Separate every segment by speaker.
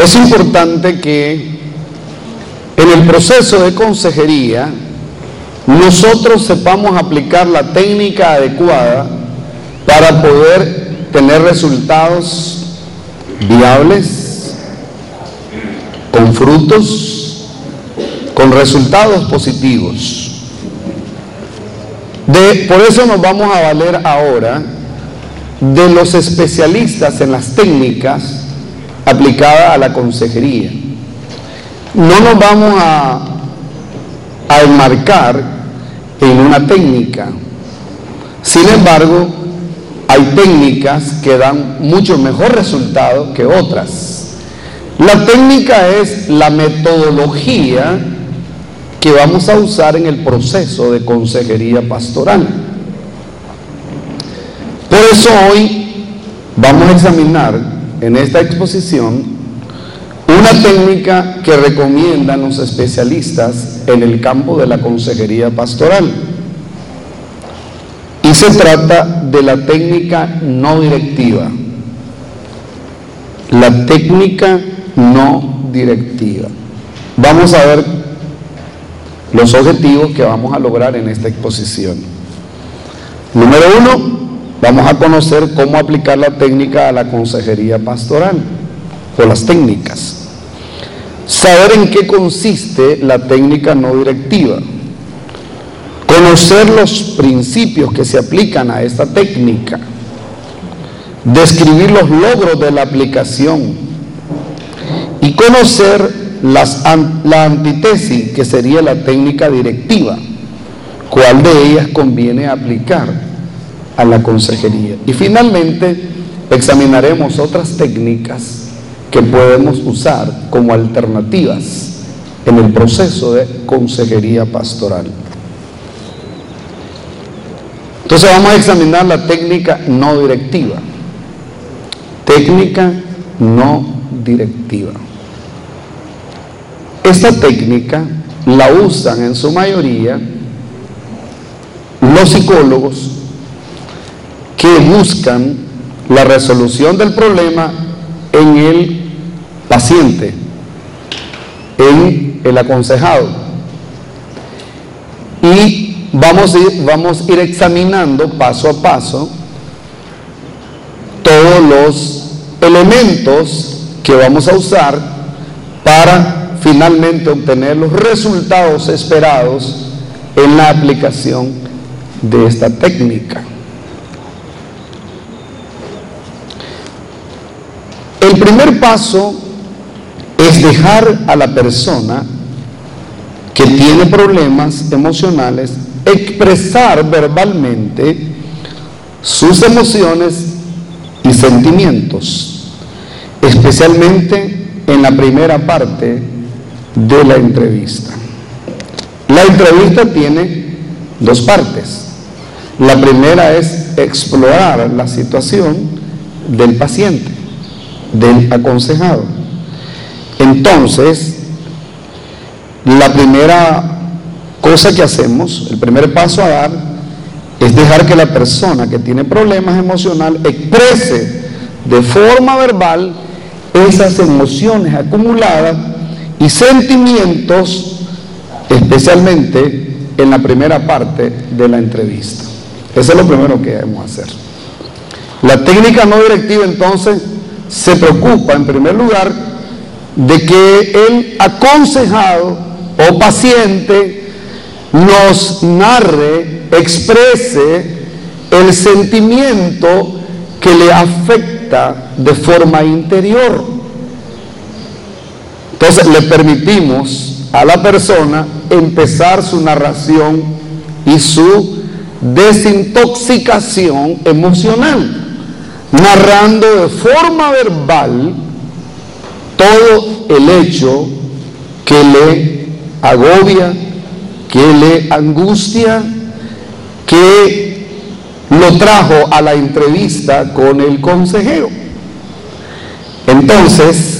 Speaker 1: Es importante que en el proceso de consejería nosotros sepamos aplicar la técnica adecuada para poder tener resultados viables, con frutos, con resultados positivos. Por eso nos vamos a valer ahora de los especialistas en las técnicas aplicadas a la consejería. No nos vamos a enmarcar en una técnica. Sin embargo, hay técnicas que dan mucho mejor resultado que otras. La técnica es la metodología que vamos a usar en el proceso de consejería pastoral. Por eso hoy vamos a examinar en esta exposición una técnica que recomiendan los especialistas en el campo de la consejería pastoral. Y se trata de la técnica no directiva. La técnica no directiva. Vamos a ver los objetivos que vamos a lograr en esta exposición. Número 1, vamos a conocer cómo aplicar la técnica a la consejería pastoral, o las técnicas. Saber en qué consiste la técnica no directiva. Conocer los principios que se aplican a esta técnica. Describir los logros de la aplicación. Y conocer la antítesis, que sería la técnica directiva. ¿Cuál de ellas conviene aplicar a la consejería? Y finalmente examinaremos otras técnicas que podemos usar como alternativas en el proceso de consejería pastoral. Entonces vamos a examinar la técnica no directiva. Técnica no directiva. Esta técnica la usan en su mayoría los psicólogos que buscan la resolución del problema en el paciente, en el aconsejado. Y vamos a ir examinando paso a paso todos los elementos que vamos a usar para finalmente obtener los resultados esperados en la aplicación de esta técnica. El primer paso es dejar a la persona que tiene problemas emocionales expresar verbalmente sus emociones y sentimientos, especialmente en la primera parte de la entrevista. La entrevista tiene dos partes. La primera es explorar la situación del paciente, del aconsejado. Entonces, la primera cosa que hacemos, el primer paso a dar, es dejar que la persona que tiene problemas emocionales exprese de forma verbal esas emociones acumuladas y sentimientos, especialmente en la primera parte de la entrevista. Eso es lo primero que debemos hacer. La técnica no directiva, entonces, se preocupa en primer lugar de que el aconsejado o paciente nos narre, exprese el sentimiento que le afecta de forma interior. Entonces le permitimos a la persona empezar su narración y su desintoxicación emocional, narrando de forma verbal todo el hecho que le agobia, que le angustia, que lo trajo a la entrevista con el consejero. Entonces,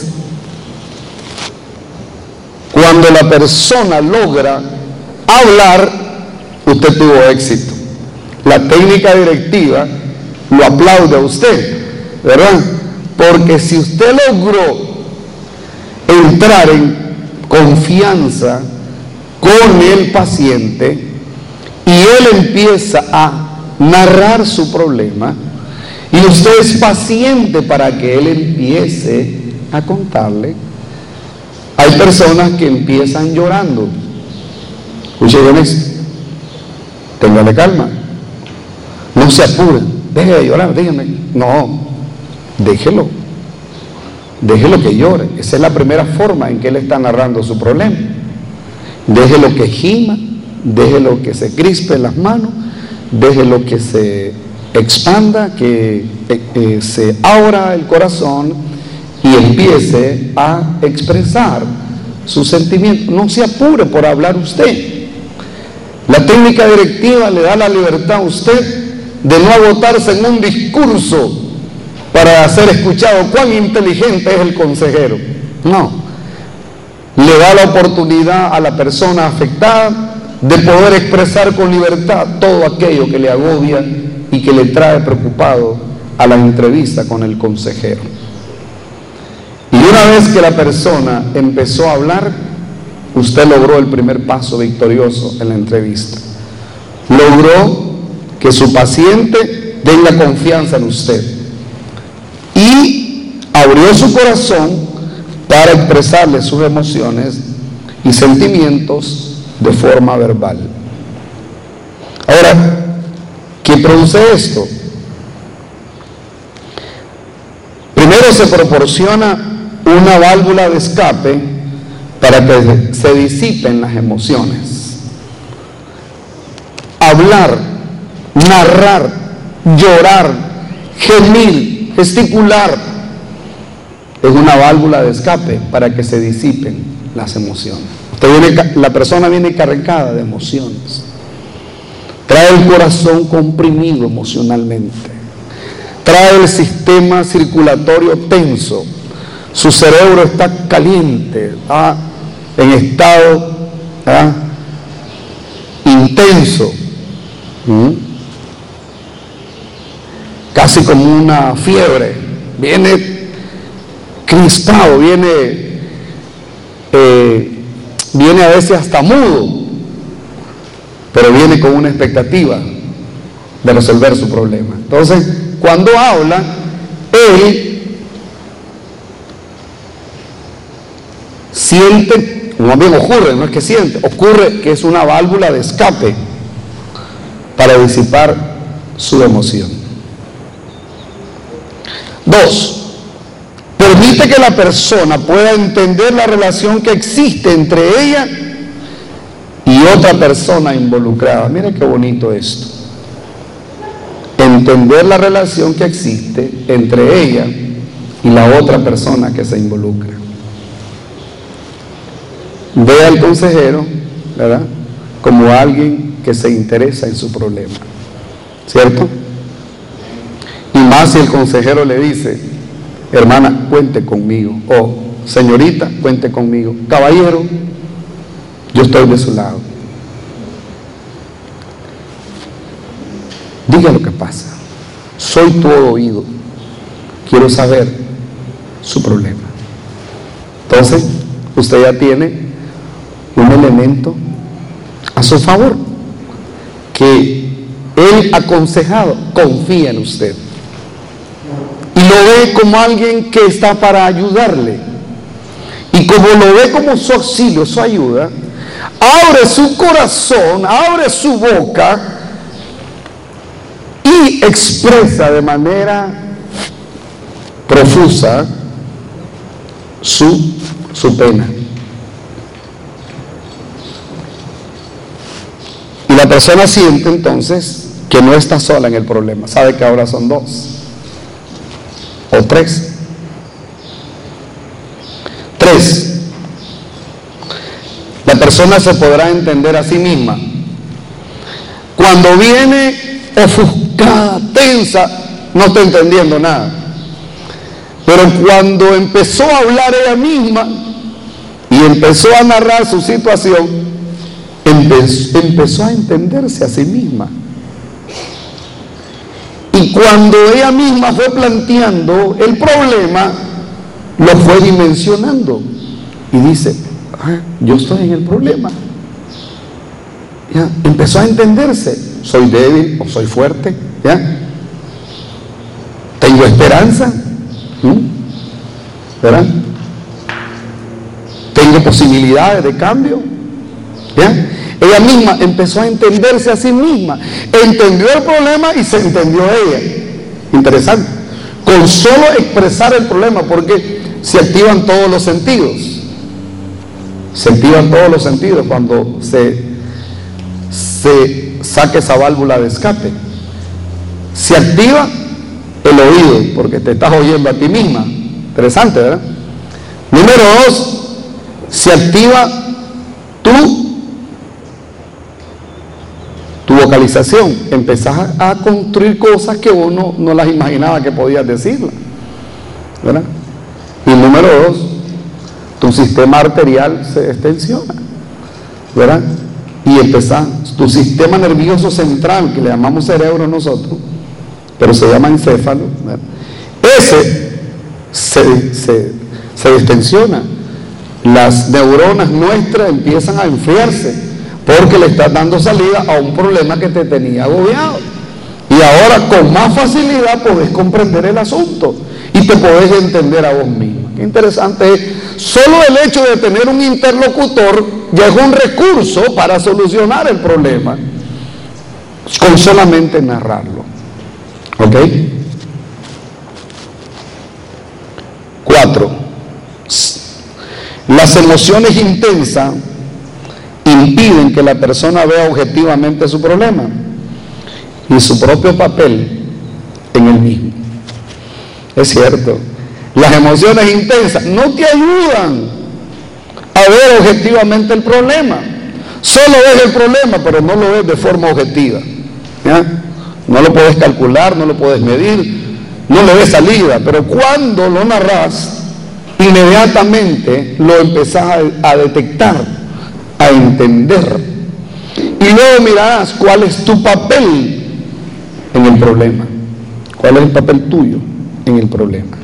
Speaker 1: cuando la persona logra hablar, usted tuvo éxito. La técnica directiva lo aplaude a usted, ¿verdad? Porque si usted logró entrar en confianza con el paciente y él empieza a narrar su problema y usted es paciente para que él empiece a contarle. Hay personas que empiezan llorando. Escuche bien esto. Téngale calma. No se apure. Deje de llorar, dígame. No, déjelo. Déjelo que llore. Esa es la primera forma en que él está narrando su problema. Déjelo que gima, déjelo que se crispe las manos, déjelo que se expanda, que se abra el corazón y empiece a expresar sus sentimientos. No se apure por hablar usted. La técnica directiva le da la libertad a usted de no agotarse en un discurso para ser escuchado. Cuán inteligente es el consejero. No. Le da la oportunidad a la persona afectada de poder expresar con libertad todo aquello que le agobia y que le trae preocupado a la entrevista con el consejero. Y una vez que la persona empezó a hablar, usted logró el primer paso victorioso en la entrevista. Logró que su paciente tenga confianza en usted y abrió su corazón para expresarle sus emociones y sentimientos de forma verbal. Ahora, ¿qué produce esto? Primero se proporciona una válvula de escape para que se disipen las emociones. Hablar, narrar, llorar, gemir, gesticular es una válvula de escape para que se disipen las emociones. La persona viene cargada de emociones, trae el corazón comprimido emocionalmente, trae el sistema circulatorio tenso, su cerebro está caliente, en estado intenso, casi como una fiebre, viene crispado, viene a veces hasta mudo, pero viene con una expectativa de resolver su problema. Entonces, cuando habla, él siente, más bien ocurre, no es que siente, ocurre que es una válvula de escape para disipar su emoción. 2. Permite que la persona pueda entender la relación que existe entre ella y otra persona involucrada. Mire qué bonito esto. Entender la relación que existe entre ella y la otra persona que se involucra. Ve al consejero, ¿verdad?, como alguien que se interesa en su problema, ¿cierto? Y más si el consejero le dice: hermana, cuente conmigo, o señorita, cuente conmigo, caballero, yo estoy de su lado. Diga lo que pasa, soy todo oído, quiero saber su problema. Entonces, usted ya tiene un elemento a su favor, que el aconsejado confía en usted y lo ve como alguien que está para ayudarle, y como lo ve como su auxilio, su ayuda, abre su corazón, abre su boca y expresa de manera profusa su pena. Y la persona siente entonces que no está sola en el problema, sabe que ahora son 2 o 3. 3. La persona se podrá entender a sí misma. Cuando viene ofuscada, tensa, no está entendiendo nada. Pero cuando empezó a hablar ella misma y empezó a narrar su situación, empezó a entenderse a sí misma. Y cuando ella misma fue planteando el problema, lo fue dimensionando. y dice, yo estoy en el problema. ¿Ya? Empezó a entenderse, soy débil o soy fuerte, ¿ya? Tengo esperanza, ¿verdad? Tengo posibilidades de cambio, ¿ya? Ella misma empezó a entenderse a sí misma, entendió el problema y se entendió ella. Interesante. Con solo expresar el problema, porque se activan todos los sentidos. Se activan todos los sentidos cuando se saque esa válvula de escape. Se activa el oído, porque te estás oyendo a ti misma. Interesante, ¿verdad? Número 2, se activa tu vocalización. Empezás a construir cosas que uno no las imaginaba que podías decirlas, ¿verdad? Y número 2, tu sistema arterial se extensiona, ¿verdad? Y empezás, tu sistema nervioso central, que le llamamos cerebro nosotros, pero se llama encéfalo, ¿verdad? Ese se distensiona. Las neuronas nuestras empiezan a enfriarse porque le estás dando salida a un problema que te tenía agobiado, y ahora con más facilidad podés comprender el asunto y te podés entender a vos mismo. Qué interesante es. Solo el hecho de tener un interlocutor ya es un recurso para solucionar el problema, con solamente narrarlo. ¿Ok? 4. Las emociones intensas impiden que la persona vea objetivamente su problema y su propio papel en el mismo. Es cierto, las emociones intensas no te ayudan a ver objetivamente el problema. Solo ves el problema, pero no lo ves de forma objetiva, ¿ya? No lo puedes calcular, no lo puedes medir, no le ves salida. Pero cuando lo narras, inmediatamente lo empezás a detectar, a entender, y luego mirarás cuál es tu papel en el problema, cuál es el papel tuyo en el problema.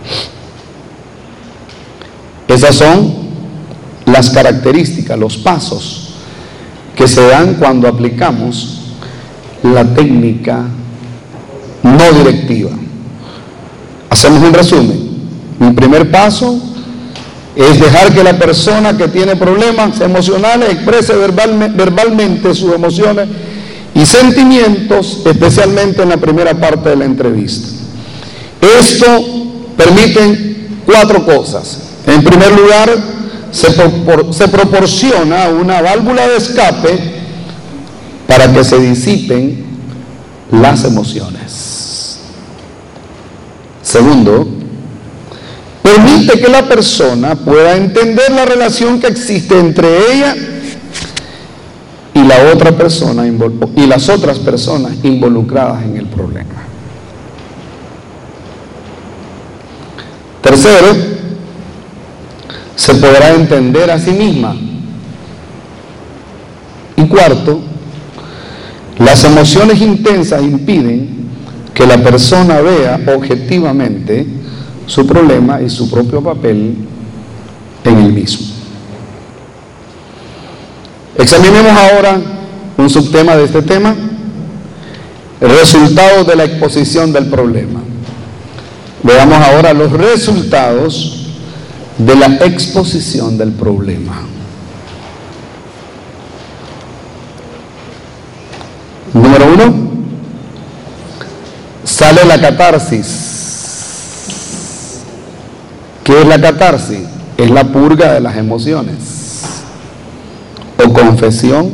Speaker 1: Esas son las características, los pasos que se dan cuando aplicamos la técnica no directiva. Hacemos un resumen. El primer paso es dejar que la persona que tiene problemas emocionales exprese verbalmente sus emociones y sentimientos, especialmente en la primera parte de la entrevista. Esto permite 4 cosas. En primer lugar, se proporciona una válvula de escape para que se disipen las emociones. Segundo, permite que la persona pueda entender la relación que existe entre ella y la otra persona y las otras personas involucradas en el problema. Tercero, se podrá entender a sí misma. Y cuarto, las emociones intensas impiden que la persona vea objetivamente su problema y su propio papel en el mismo. Examinemos ahora un subtema de este tema: el resultado de la exposición del problema. Veamos ahora los resultados de la exposición del problema. Número 1, sale la catarsis. ¿Qué es la catarsis? Es la purga de las emociones, o confesión,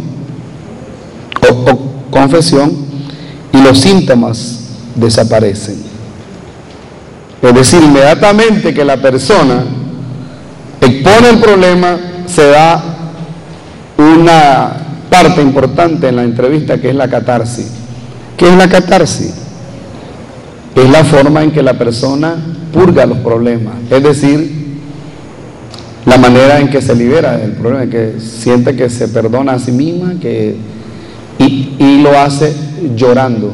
Speaker 1: y los síntomas desaparecen. Es decir, inmediatamente que la persona expone el problema, se da una parte importante en la entrevista, que es la catarsis. ¿Qué es la catarsis? Es la forma en que la persona purga los problemas, es decir, la manera en que se libera del problema, que siente que se perdona a sí misma, y lo hace llorando.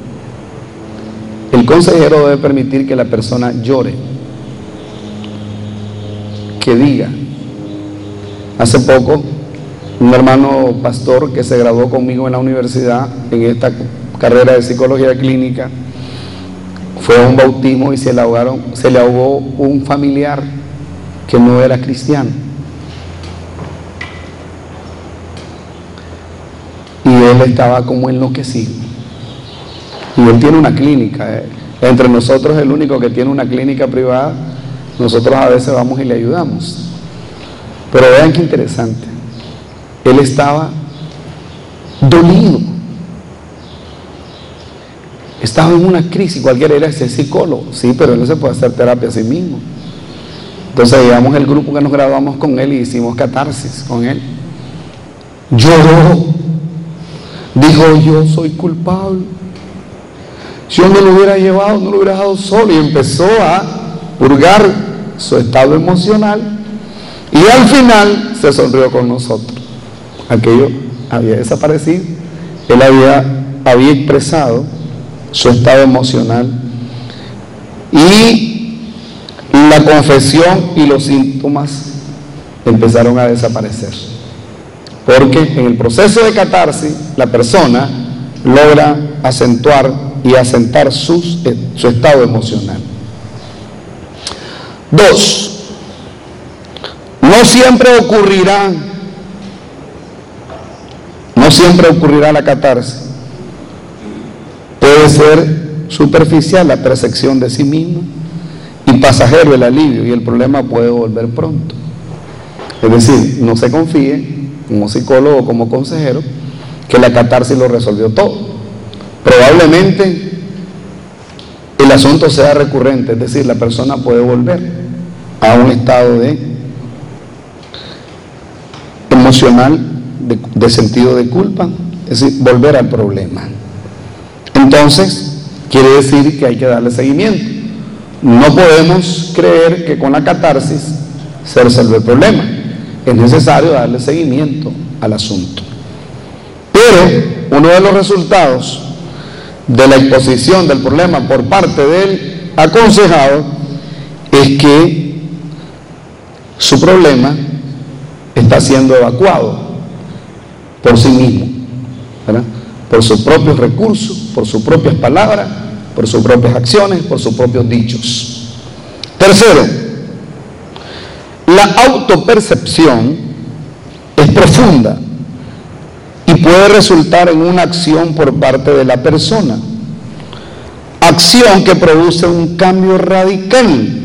Speaker 1: El consejero debe permitir que la persona llore, que diga, Hace poco, un hermano pastor que se graduó conmigo en la universidad, en esta carrera de psicología clínica, fue a un bautismo y se le ahogó un familiar que no era cristiano. Y él estaba como enloquecido. Y él tiene una clínica. Entre nosotros, el único que tiene una clínica privada, nosotros a veces vamos y le ayudamos. Pero vean qué interesante. Él estaba dolido. Estaba en una crisis. Cualquiera era ese psicólogo. Sí, pero él no se puede hacer terapia a sí mismo. Entonces llevamos el grupo que nos graduamos con él y hicimos catarsis con él. Lloró. Dijo, yo soy culpable. Si yo no lo hubiera llevado, no lo hubiera dejado solo. Y empezó a purgar su estado emocional. Y al final se sonrió con nosotros. Aquello había desaparecido. Él había expresado su estado emocional. Y la confesión y los síntomas empezaron a desaparecer. Porque en el proceso de catarsis, la persona logra acentuar y asentar su estado emocional. 2. No siempre ocurrirá la catarsis. Puede ser superficial la percepción de sí mismo y pasajero el alivio, y el problema puede volver pronto. Es decir, no se confíe como psicólogo o como consejero que la catarsis lo resolvió todo. Probablemente el asunto sea recurrente, es decir, la persona puede volver a un estado emocional de sentido de culpa, es decir, volver al problema. Entonces, quiere decir que hay que darle seguimiento. No podemos creer que con la catarsis se resuelve el problema. Es necesario darle seguimiento al asunto. Pero uno de los resultados de la exposición del problema por parte del aconsejado es que su problema está siendo evacuado por sí mismo, ¿verdad? Por sus propios recursos, por sus propias palabras, por sus propias acciones, por sus propios dichos. Tercero, la autopercepción es profunda y puede resultar en una acción por parte de la persona, acción que produce un cambio radical.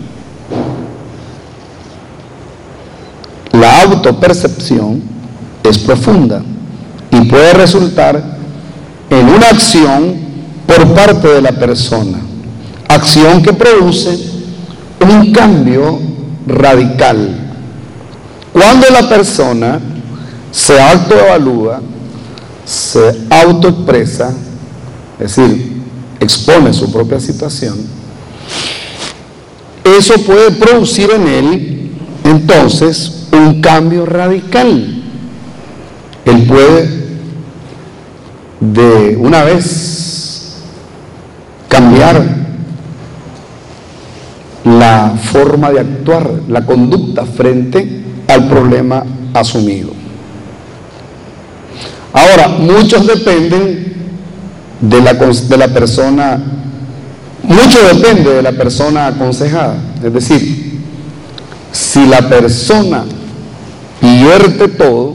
Speaker 1: La autopercepción es profunda y puede resultar en una acción por parte de la persona, acción que produce un cambio radical. Cuando la persona se autoevalúa, se autoexpresa, es decir, expone su propia situación, eso puede producir en él entonces un cambio radical. Él puede de una vez cambiar la forma de actuar, la conducta frente al problema asumido. Ahora, muchos dependen de la persona, mucho depende de la persona aconsejada. Es decir, si la persona vierte todo,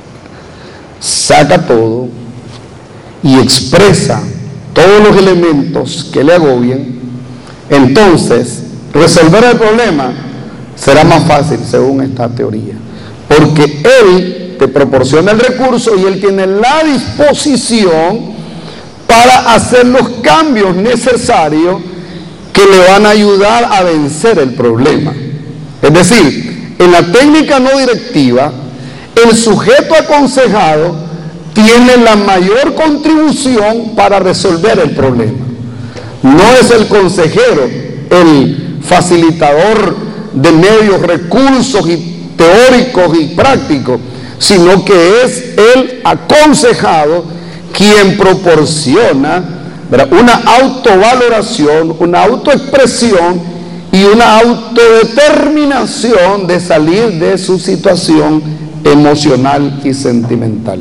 Speaker 1: saca todo y expresa todos los elementos que le agobian, entonces resolver el problema será más fácil según esta teoría, porque él te proporciona el recurso y él tiene la disposición para hacer los cambios necesarios que le van a ayudar a vencer el problema. Es decir, en la técnica no directiva, el sujeto aconsejado tiene la mayor contribución para resolver el problema. No es el consejero el facilitador de medios, recursos y teóricos y prácticos, sino que es el aconsejado quien proporciona, ¿verdad?, una autovaloración, una autoexpresión y una autodeterminación de salir de su situación emocional y sentimental.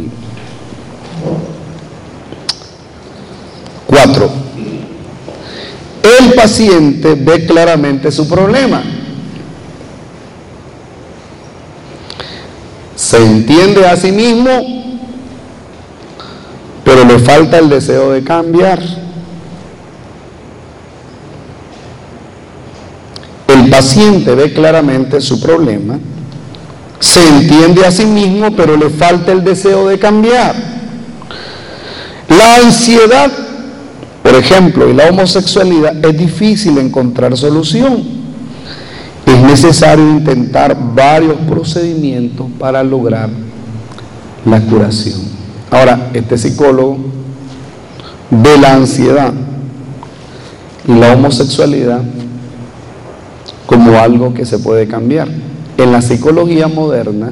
Speaker 1: 4. El paciente ve claramente su problema. Se entiende a sí mismo, pero le falta el deseo de cambiar. El paciente ve claramente su problema, se entiende a sí mismo, pero le falta el deseo de cambiar. La ansiedad, por ejemplo, y la homosexualidad, es difícil encontrar solución. Es necesario intentar varios procedimientos para lograr la curación. Ahora, este psicólogo ve la ansiedad y la homosexualidad como algo que se puede cambiar. En la psicología moderna,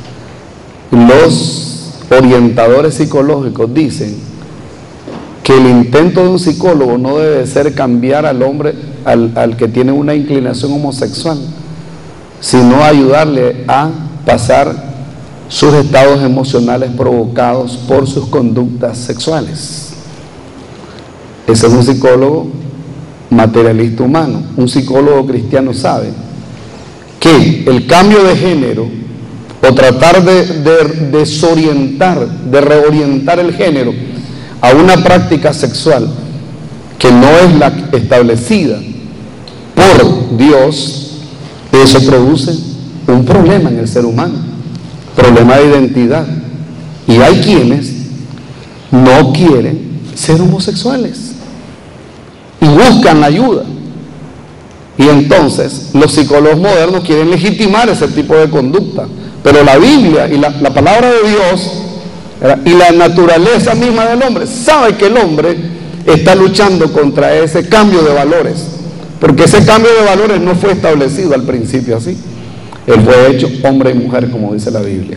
Speaker 1: los orientadores psicológicos dicen que el intento de un psicólogo no debe ser cambiar al hombre, al que tiene una inclinación homosexual, sino ayudarle a pasar sus estados emocionales provocados por sus conductas sexuales. Ese es un psicólogo materialista humano. Un psicólogo cristiano sabe que el cambio de género o tratar de desorientar, de reorientar el género a una práctica sexual que no es la establecida por Dios, eso produce un problema en el ser humano, problema de identidad. Y hay quienes no quieren ser homosexuales y buscan la ayuda. Y entonces los psicólogos modernos quieren legitimar ese tipo de conducta, pero la Biblia y la palabra de Dios y la naturaleza misma del hombre sabe que el hombre está luchando contra ese cambio de valores, porque ese cambio de valores no fue establecido al principio así. Él fue hecho hombre y mujer, como dice la Biblia.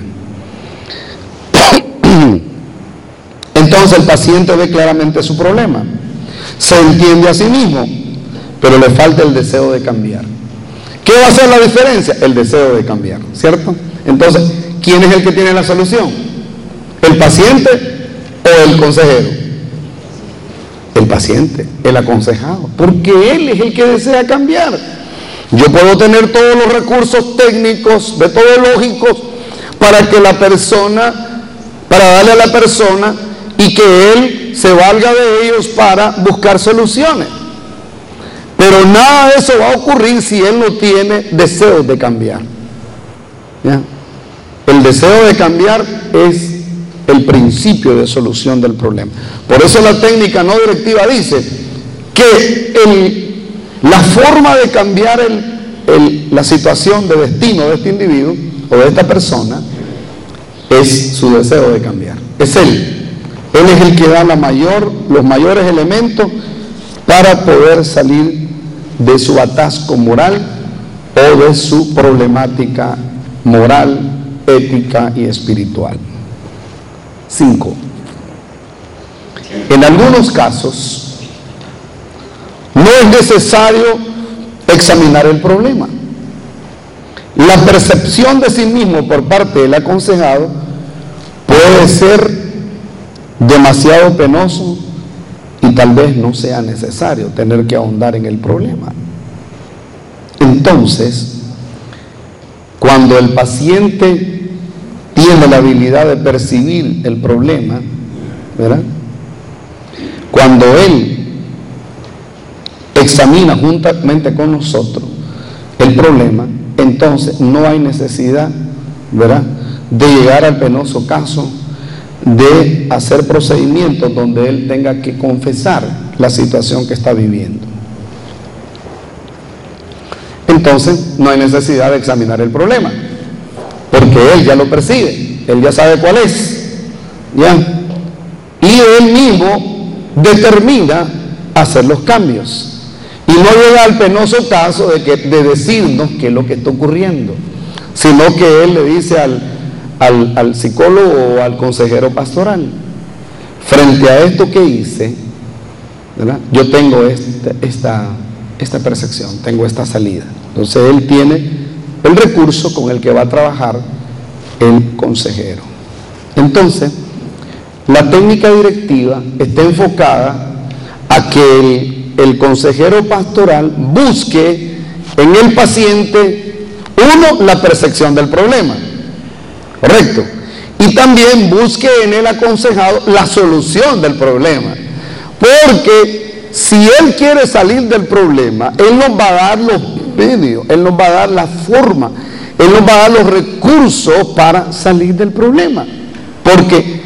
Speaker 1: Entonces el paciente ve claramente su problema, se entiende a sí mismo, pero le falta el deseo de cambiar. ¿Qué va a hacer la diferencia? El deseo de cambiar, ¿cierto? Entonces, ¿quién es el que tiene la solución? ¿El paciente o el consejero? El paciente, el aconsejado, porque él es el que desea cambiar. Yo puedo tener todos los recursos técnicos, metodológicos, para que la persona, para darle a la persona y que él se valga de ellos para buscar soluciones. Pero nada de eso va a ocurrir si él no tiene deseos de cambiar. ¿Ya? El deseo de cambiar es el principio de solución del problema. Por eso la técnica no directiva dice que la forma de cambiar la situación de destino de este individuo o de esta persona es su deseo de cambiar. Es él. Él es el que da los mayores elementos para poder salir de su atasco moral o de su problemática moral, ética y espiritual. 5. En algunos casos no es necesario examinar el problema. La percepción de sí mismo por parte del aconsejado puede ser demasiado penoso y tal vez no sea necesario tener que ahondar en el problema. Entonces, cuando el paciente tiene la habilidad de percibir el problema, ¿verdad? Cuando él examina juntamente con nosotros el problema, entonces no hay necesidad, ¿verdad?, de llegar al penoso caso de hacer procedimientos donde él tenga que confesar la situación que está viviendo. Entonces no hay necesidad de examinar el problema, porque él ya lo percibe, él ya sabe cuál es, ¿ya? Y él mismo determina hacer los cambios y no llega al penoso caso de decirnos qué es lo que está ocurriendo, sino que él le dice al psicólogo o al consejero pastoral: frente a esto que hice, ¿verdad?, yo tengo esta percepción, tengo esta salida. Entonces él tiene el recurso con el que va a trabajar el consejero. Entonces, la técnica directiva está enfocada a que el consejero pastoral busque en el paciente, uno, la percepción del problema, ¿correcto? Y también busque en el aconsejado la solución del problema. Porque si él quiere salir del problema, él nos va a dar los medios, él nos va a dar la forma, él nos va a dar los recursos para salir del problema. Porque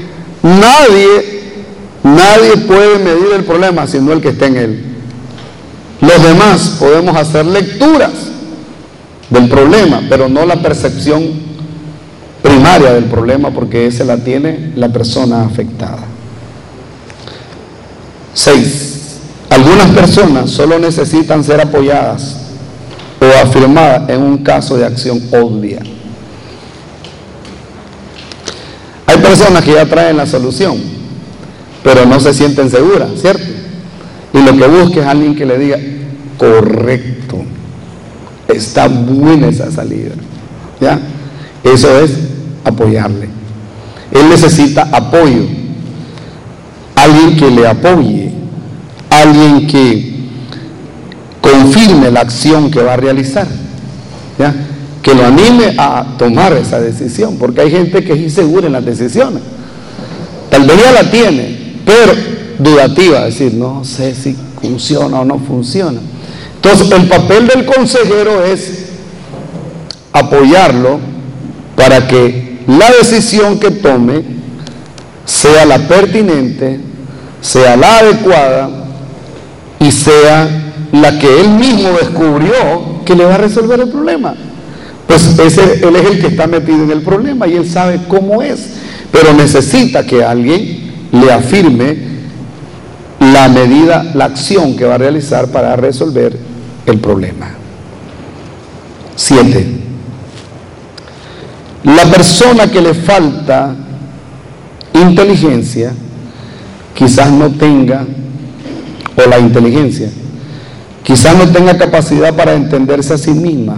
Speaker 1: nadie puede medir el problema sino el que está en él. Los demás podemos hacer lecturas del problema, pero no la percepción primaria del problema, porque esa la tiene la persona afectada. 6. Algunas personas solo necesitan ser apoyadas o afirmadas en un caso de acción obvia. Hay personas que ya traen la solución, pero no se sienten seguras, ¿cierto? Y lo que busca es alguien que le diga, correcto, está buena esa salida, ¿ya? Eso es apoyarle. Él necesita apoyo, alguien que le apoye, alguien que confirme la acción que va a realizar, ¿ya? Que lo anime a tomar esa decisión, porque hay gente que es insegura en las decisiones. Tal vez ya la tiene, pero dudativa, es decir, no sé si funciona o no funciona. Entonces, el papel del consejero es apoyarlo para que la decisión que tome sea la pertinente, sea la adecuada y sea la que él mismo descubrió que le va a resolver el problema. Pues él es el que está metido en el problema y él sabe cómo es, pero necesita que alguien le afirme la medida, la acción que va a realizar para resolver el problema. 7. La persona que le falta inteligencia quizás no tenga, o la inteligencia, quizás no tenga capacidad para entenderse a sí misma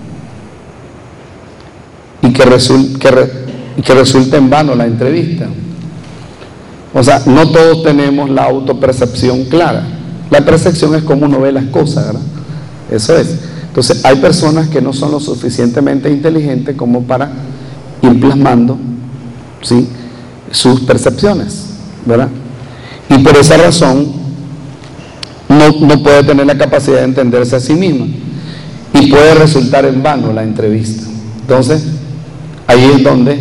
Speaker 1: y que resulte en vano la entrevista. O sea, no todos tenemos la autopercepción clara. La percepción es como uno ve las cosas, ¿verdad? Eso es. Entonces, hay personas que no son lo suficientemente inteligentes como para ir plasmando, ¿sí?, sus percepciones, ¿verdad? Y por esa razón no puede tener la capacidad de entenderse a sí misma y puede resultar en vano la entrevista. Entonces, ahí es donde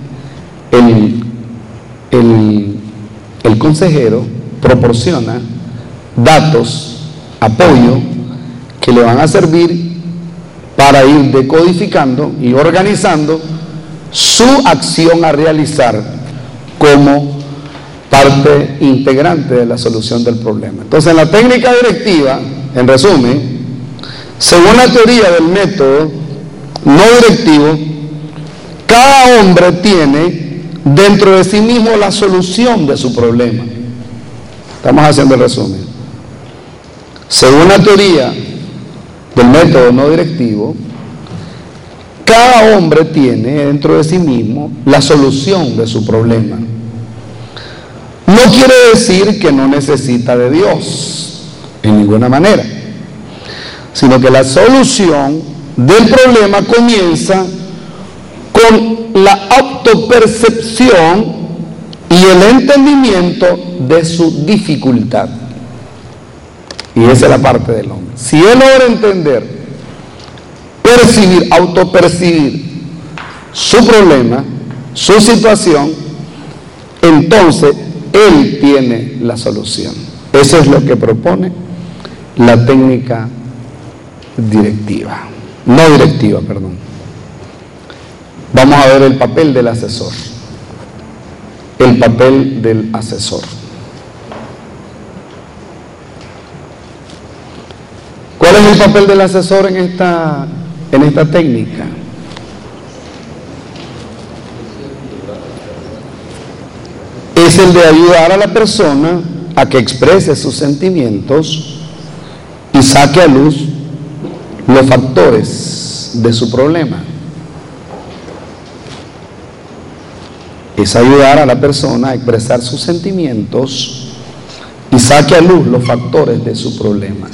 Speaker 1: el consejero proporciona datos, apoyo, que le van a servir para ir decodificando y organizando su acción a realizar como parte integrante de la solución del problema. Entonces, en la técnica directiva, en resumen, según la teoría del método no directivo, cada hombre tiene dentro de sí mismo la solución de su problema. Estamos haciendo el resumen. Según la teoría del método no directivo, cada hombre tiene dentro de sí mismo la solución de su problema. No quiere decir que no necesita de Dios, en ninguna manera, sino que la solución del problema comienza con la autopercepción y el entendimiento de su dificultad. Y esa es la parte del hombre. Si él logra entender, percibir, autopercibir su problema, su situación, entonces él tiene la solución. Eso es lo que propone la técnica directiva, no directiva, perdón. Vamos a ver el papel del asesor. El papel del asesor. ¿Cuál es el papel del asesor en esta técnica? Es el de ayudar a la persona a que exprese sus sentimientos y saque a luz los factores de su problema. Es ayudar a la persona a expresar sus sentimientos y saque a luz los factores de su problema.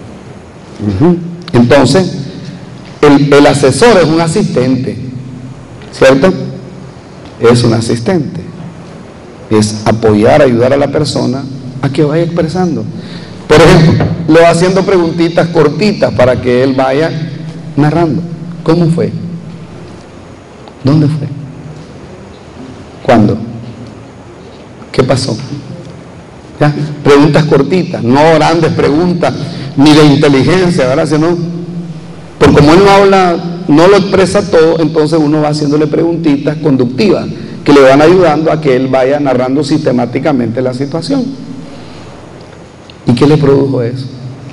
Speaker 1: Entonces, el asesor es un asistente, ¿cierto? Es un asistente. Es apoyar, ayudar a la persona a que vaya expresando. Por ejemplo, le va haciendo preguntitas cortitas para que él vaya narrando. ¿Cómo fue? ¿Dónde fue? ¿Cuándo? ¿Qué pasó? ¿Ya? Preguntas cortitas, no grandes preguntas, ni de inteligencia, ¿verdad? Sino, porque como él no habla, no lo expresa todo, entonces uno va haciéndole preguntitas conductivas que le van ayudando a que él vaya narrando sistemáticamente la situación. ¿Y qué le produjo eso?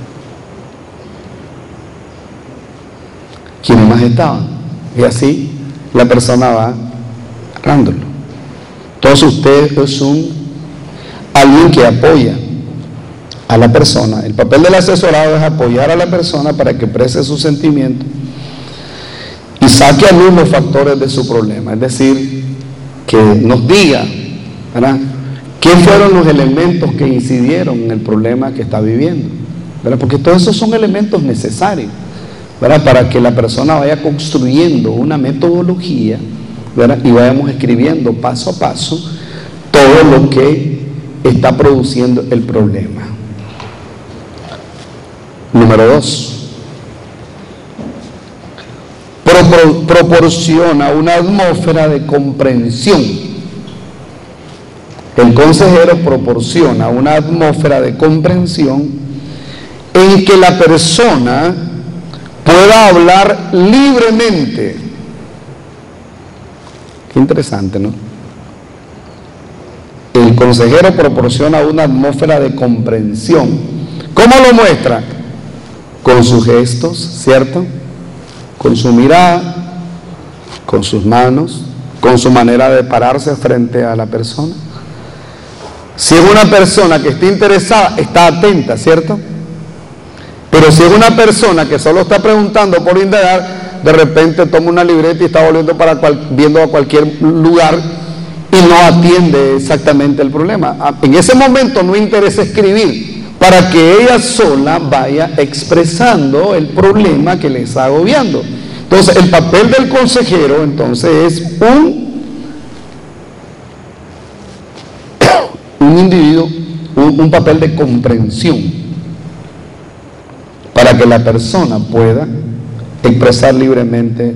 Speaker 1: ¿Quiénes más estaban? Y así la persona va narrándolo. Entonces usted es alguien que apoya a la persona. El papel del asesorado es apoyar a la persona para que exprese sus sentimientos y saque a luz los factores de su problema. Es decir, que nos diga, ¿verdad?, qué fueron los elementos que incidieron en el problema que está viviendo, ¿verdad? Porque todos esos son elementos necesarios, ¿verdad?, para que la persona vaya construyendo una metodología, ¿verdad?, y vayamos escribiendo paso a paso todo lo que está produciendo el problema. Número 2. Proporciona una atmósfera de comprensión. El consejero proporciona una atmósfera de comprensión en que la persona pueda hablar libremente. Qué interesante, ¿no? El consejero proporciona una atmósfera de comprensión. ¿Cómo lo muestra? Con sus gestos, ¿cierto? Con su mirada, con sus manos, con su manera de pararse frente a la persona. Si es una persona que está interesada, está atenta, ¿cierto? Pero si es una persona que solo está preguntando por indagar, de repente toma una libreta y está viendo a cualquier lugar y no atiende exactamente el problema. En ese momento no interesa escribir, para que ella sola vaya expresando el problema que le está agobiando. Entonces, el papel del consejero, entonces, es un individuo, un papel de comprensión, para que la persona pueda expresar libremente.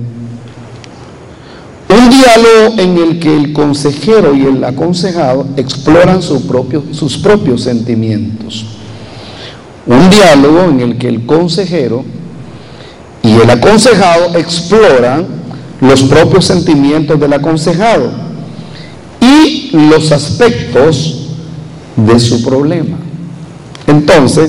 Speaker 1: Un diálogo en el que el consejero y el aconsejado exploran sus propios sentimientos. Un diálogo en el que el consejero y el aconsejado exploran los propios sentimientos del aconsejado y los aspectos de su problema. Entonces,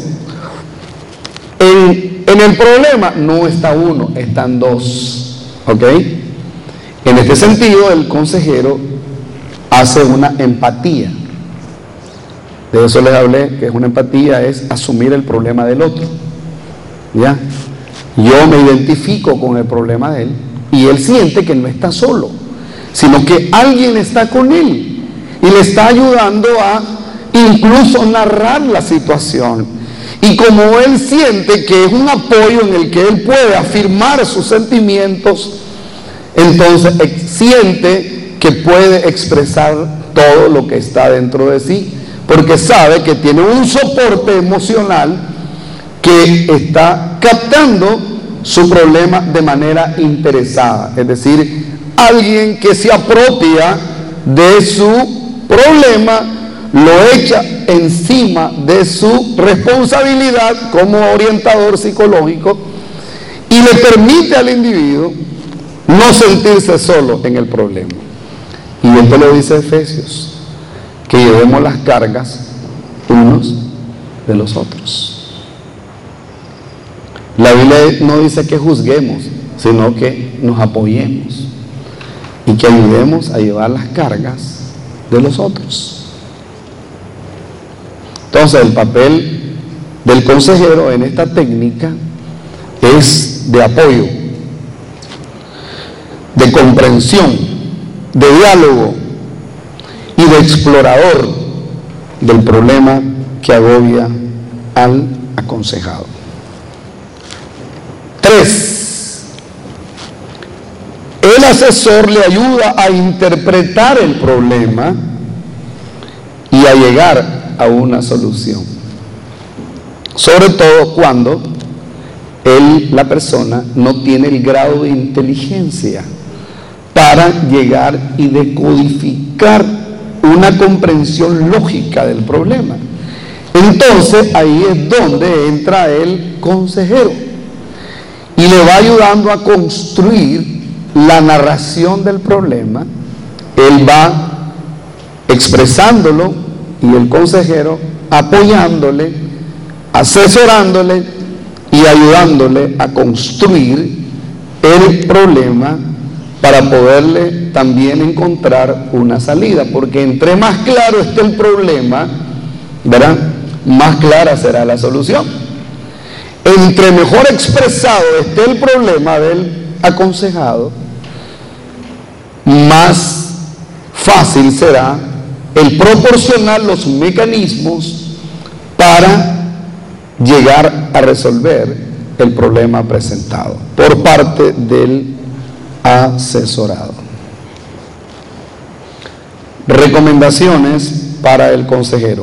Speaker 1: en el problema no está uno, están dos, ¿ok? En este sentido, el consejero hace una empatía. De eso les hablé, que es una empatía, es asumir el problema del otro, ¿ya? Yo me identifico con el problema de él y él siente que no está solo, sino que alguien está con él y le está ayudando a incluso narrar la situación. Y como él siente que es un apoyo en el que él puede afirmar sus sentimientos, entonces siente que puede expresar todo lo que está dentro de sí, porque sabe que tiene un soporte emocional que está captando su problema de manera interesada, es decir, alguien que se apropia de su problema, lo echa encima de su responsabilidad como orientador psicológico y le permite al individuo no sentirse solo en el problema. Y esto lo dice Efesios, que llevemos las cargas unos de los otros. La Biblia no dice que juzguemos, sino que nos apoyemos y que ayudemos a llevar las cargas de los otros. Entonces, el papel del consejero en esta técnica es de apoyo, de comprensión, de diálogo y de explorador del problema que agobia al aconsejado. 3. El asesor le ayuda a interpretar el problema y a llegar a una solución, sobre todo cuando la persona no tiene el grado de inteligencia para llegar y decodificar una comprensión lógica del problema. Entonces ahí es donde entra el consejero y le va ayudando a construir la narración del problema. Él va expresándolo y el consejero apoyándole, asesorándole y ayudándole a construir el problema para poderle también encontrar una salida, porque entre más claro esté el problema, ¿verdad?, más clara será la solución. Entre mejor expresado esté el problema del aconsejado, más fácil será el proporcionar los mecanismos para llegar a resolver el problema presentado por parte del asesorado. Recomendaciones para el consejero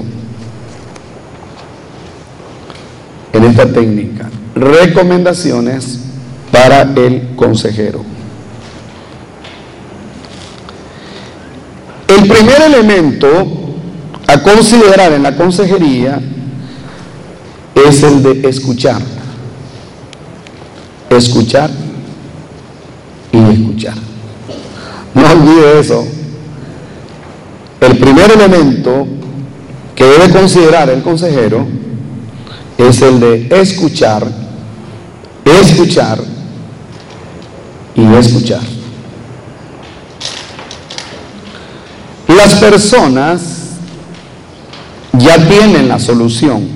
Speaker 1: en esta técnica. Recomendaciones para el consejero. El primer elemento a considerar en la consejería es el de escuchar. Escuchar y escuchar. No olvide eso. El primer elemento que debe considerar el consejero es el de escuchar, escuchar y escuchar. Las personas ya tienen la solución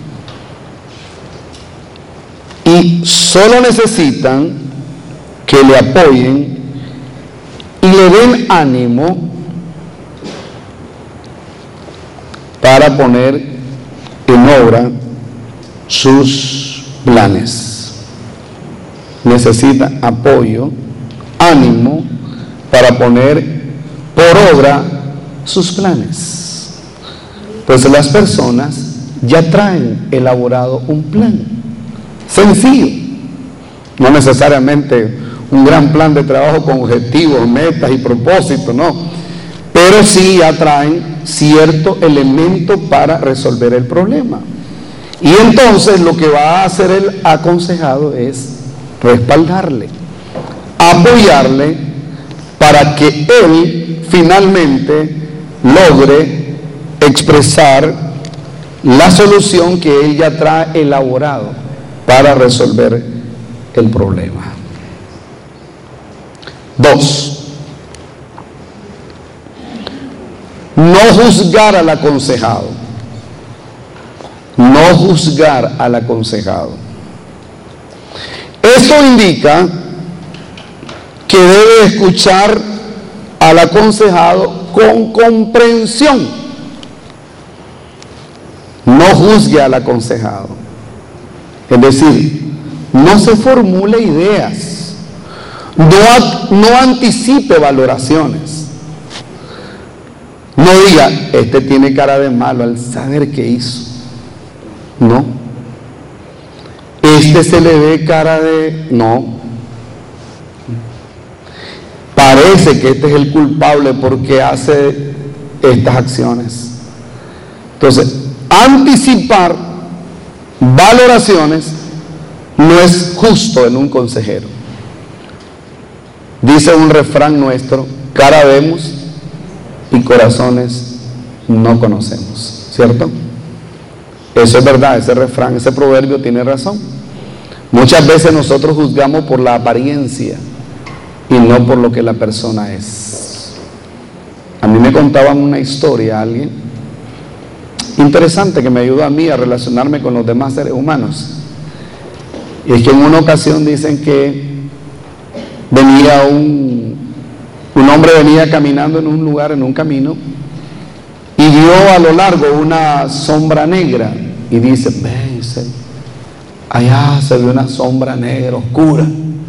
Speaker 1: y solo necesitan que le apoyen y le den ánimo para poner en obra sus planes. Necesitan apoyo, ánimo para poner por obra sus planes. Pues las personas ya traen elaborado un plan sencillo, no necesariamente un gran plan de trabajo con objetivos, metas y propósitos, no, pero sí ya traen cierto elemento para resolver el problema. Y entonces lo que va a hacer el aconsejado es respaldarle, apoyarle para que él finalmente logre expresar la solución que él ya trae elaborado para resolver el problema. 2. No juzgar al aconsejado. No juzgar al aconsejado. Esto indica que debe escuchar al aconsejado con comprensión. No juzgue al aconsejado. Es decir, no se formule ideas, no anticipe valoraciones. No diga, este tiene cara de malo al saber qué hizo. No. Este se le ve cara de... No. Parece que este es el culpable porque hace estas acciones. Entonces, anticipar valoraciones no es justo en un consejero. Dice un refrán nuestro, cara vemos y corazones no conocemos, ¿cierto? Eso es verdad, ese refrán, ese proverbio tiene razón. Muchas veces nosotros juzgamos por la apariencia y no por lo que la persona es. A mí me contaban una historia alguien interesante que me ayudó a mí a relacionarme con los demás seres humanos. Y es que en una ocasión dicen que venía un hombre venía caminando en un lugar, en un camino, y vio a lo largo una sombra negra, y dice, allá se ve una sombra negra, oscura.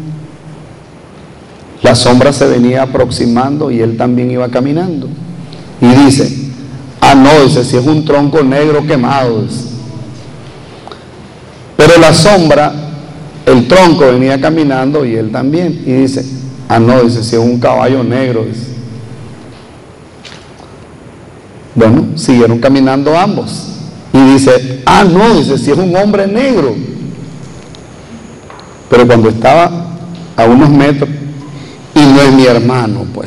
Speaker 1: La sombra se venía aproximando y él también iba caminando. Y dice, no, dice, si es un tronco negro quemado. Dice. Pero la sombra, el tronco venía caminando y él también. Y dice, no, dice, si es un caballo negro. Dice. Bueno, siguieron caminando ambos. Y dice, no, dice, si es un hombre negro. Pero cuando estaba a unos metros, y no es mi hermano, pues.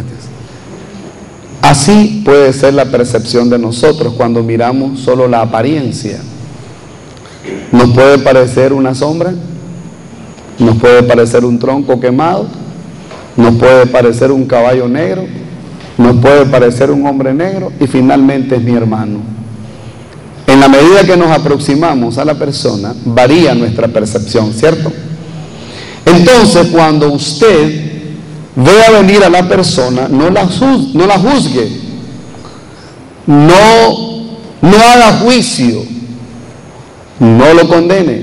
Speaker 1: Así puede ser la percepción de nosotros cuando miramos solo la apariencia. Nos puede parecer una sombra, nos puede parecer un tronco quemado, nos puede parecer un caballo negro, nos puede parecer un hombre negro y finalmente es mi hermano. En la medida que nos aproximamos a la persona, varía nuestra percepción, ¿cierto? Entonces, cuando usted vea venir a la persona, no la juzgue, no haga juicio, no lo condene,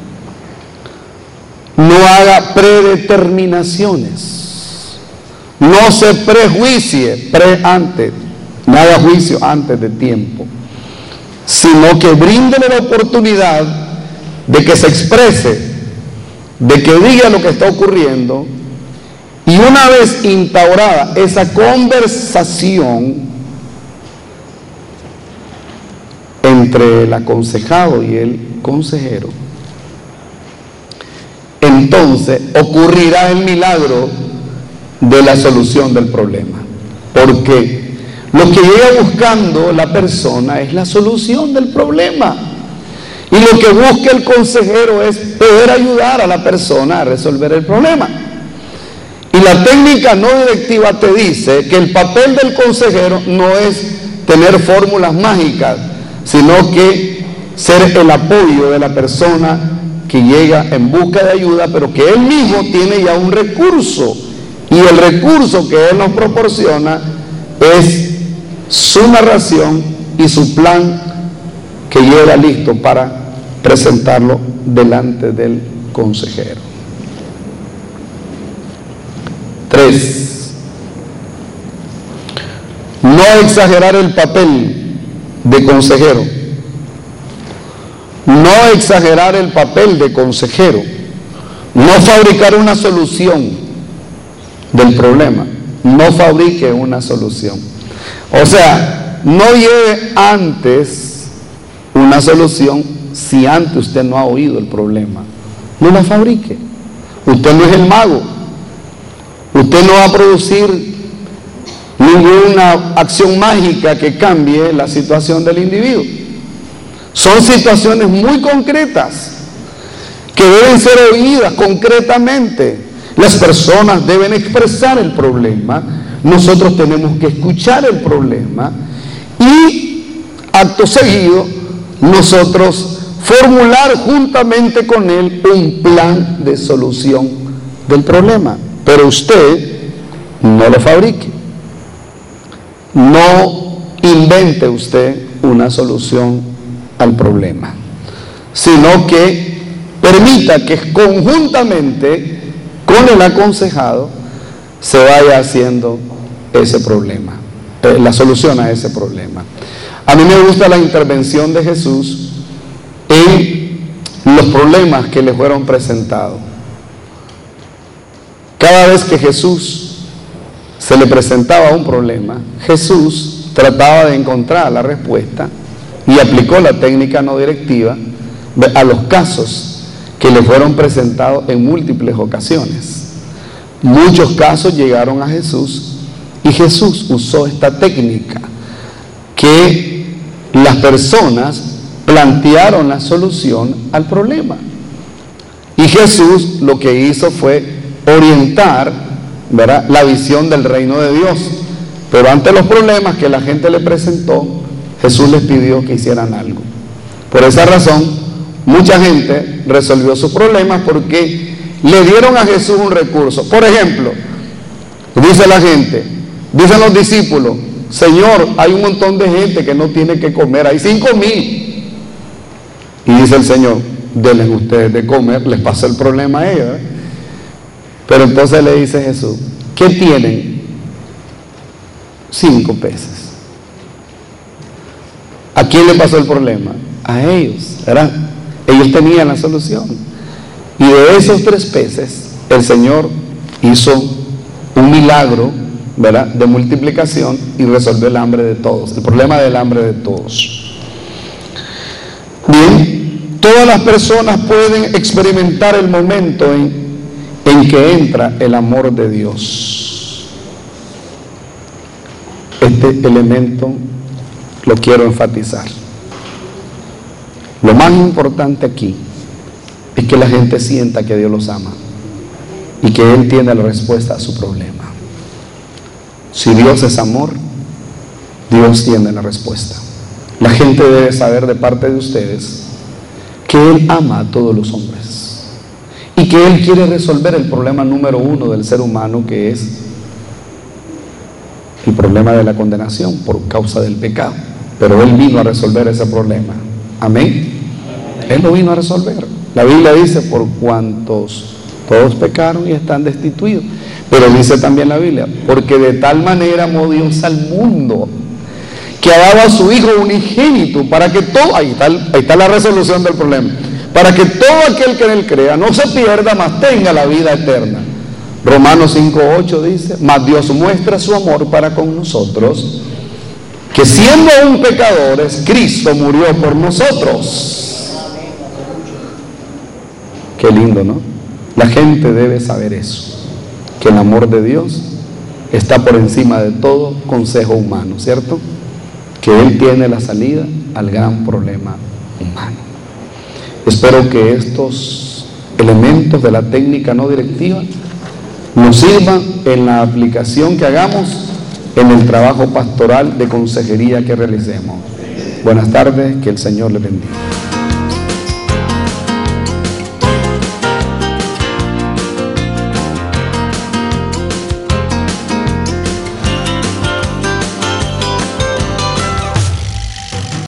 Speaker 1: no haga predeterminaciones, no se prejuicie no haga juicio antes de tiempo, sino que bríndele la oportunidad de que se exprese, de que diga lo que está ocurriendo. Y una vez instaurada esa conversación entre el aconsejado y el consejero, entonces ocurrirá el milagro de la solución del problema. Porque lo que llega buscando la persona es la solución del problema. Y lo que busca el consejero es poder ayudar a la persona a resolver el problema. Y la técnica no directiva te dice que el papel del consejero no es tener fórmulas mágicas, sino que ser el apoyo de la persona que llega en busca de ayuda, pero que él mismo tiene ya un recurso. Y el recurso que él nos proporciona es su narración y su plan que lleva listo para presentarlo delante del consejero. 3. No exagerar el papel de consejero. No exagerar el papel de consejero. No fabricar una solución del problema. No fabrique una solución. O sea, no lleve antes una solución si antes usted no ha oído el problema. No la fabrique. Usted no es el mago. Usted no va a producir ninguna acción mágica que cambie la situación del individuo. Son situaciones muy concretas que deben ser oídas concretamente. Las personas deben expresar el problema, nosotros tenemos que escuchar el problema y acto seguido nosotros formular juntamente con él un plan de solución del problema. Pero usted no lo fabrique, no invente usted una solución al problema, sino que permita que conjuntamente con el aconsejado se vaya haciendo ese problema, la solución a ese problema. A mí me gusta la intervención de Jesús en los problemas que le fueron presentados. Cada vez que Jesús se le presentaba un problema, Jesús trataba de encontrar la respuesta y aplicó la técnica no directiva a los casos que le fueron presentados en múltiples ocasiones. Muchos casos llegaron a Jesús y Jesús usó esta técnica, que las personas plantearon la solución al problema. Y Jesús lo que hizo fue orientar, ¿verdad?, la visión del reino de Dios. Pero ante los problemas que la gente le presentó, Jesús les pidió que hicieran algo. Por esa razón, mucha gente resolvió sus problemas porque le dieron a Jesús un recurso. Por ejemplo, dice la gente, dicen los discípulos: Señor, hay un montón de gente que no tiene que comer, hay 5,000. Y dice el Señor: denles ustedes de comer, les pasa el problema a ellos, ¿eh? Pero entonces le dice Jesús: ¿qué tienen? 5 peces. ¿A quién le pasó el problema? A ellos, ¿verdad? Ellos tenían la solución. Y de esos 3 peces, el Señor hizo un milagro, ¿verdad?, de multiplicación, y resolvió el hambre de todos, el problema del hambre de todos. Bien, todas las personas pueden experimentar el momento en que entra el amor de Dios. Este elemento lo quiero enfatizar. Lo más importante aquí es que la gente sienta que Dios los ama y que Él tiene la respuesta a su problema. Si Dios es amor, Dios tiene la respuesta. La gente debe saber de parte de ustedes que Él ama a todos los hombres y que Él quiere resolver el problema número 1 del ser humano, que es el problema de la condenación por causa del pecado. Pero Él vino a resolver ese problema. Amén. Él lo vino a resolver. La Biblia dice: por cuantos todos pecaron y están destituidos. Pero dice también la Biblia: porque de tal manera amó Dios al mundo, que ha dado a su Hijo unigénito, para que todo, ahí está la resolución del problema, para que todo aquel que en Él crea no se pierda, mas tenga la vida eterna. Romanos 5:8 dice: mas Dios muestra su amor para con nosotros, que siendo aún pecadores, Cristo murió por nosotros. Qué lindo, ¿no? La gente debe saber eso, que el amor de Dios está por encima de todo consejo humano, ¿cierto? Que Él tiene la salida al gran problema humano. Espero que estos elementos de la técnica no directiva nos sirvan en la aplicación que hagamos en el trabajo pastoral de consejería que realicemos. Buenas tardes, que el Señor les bendiga.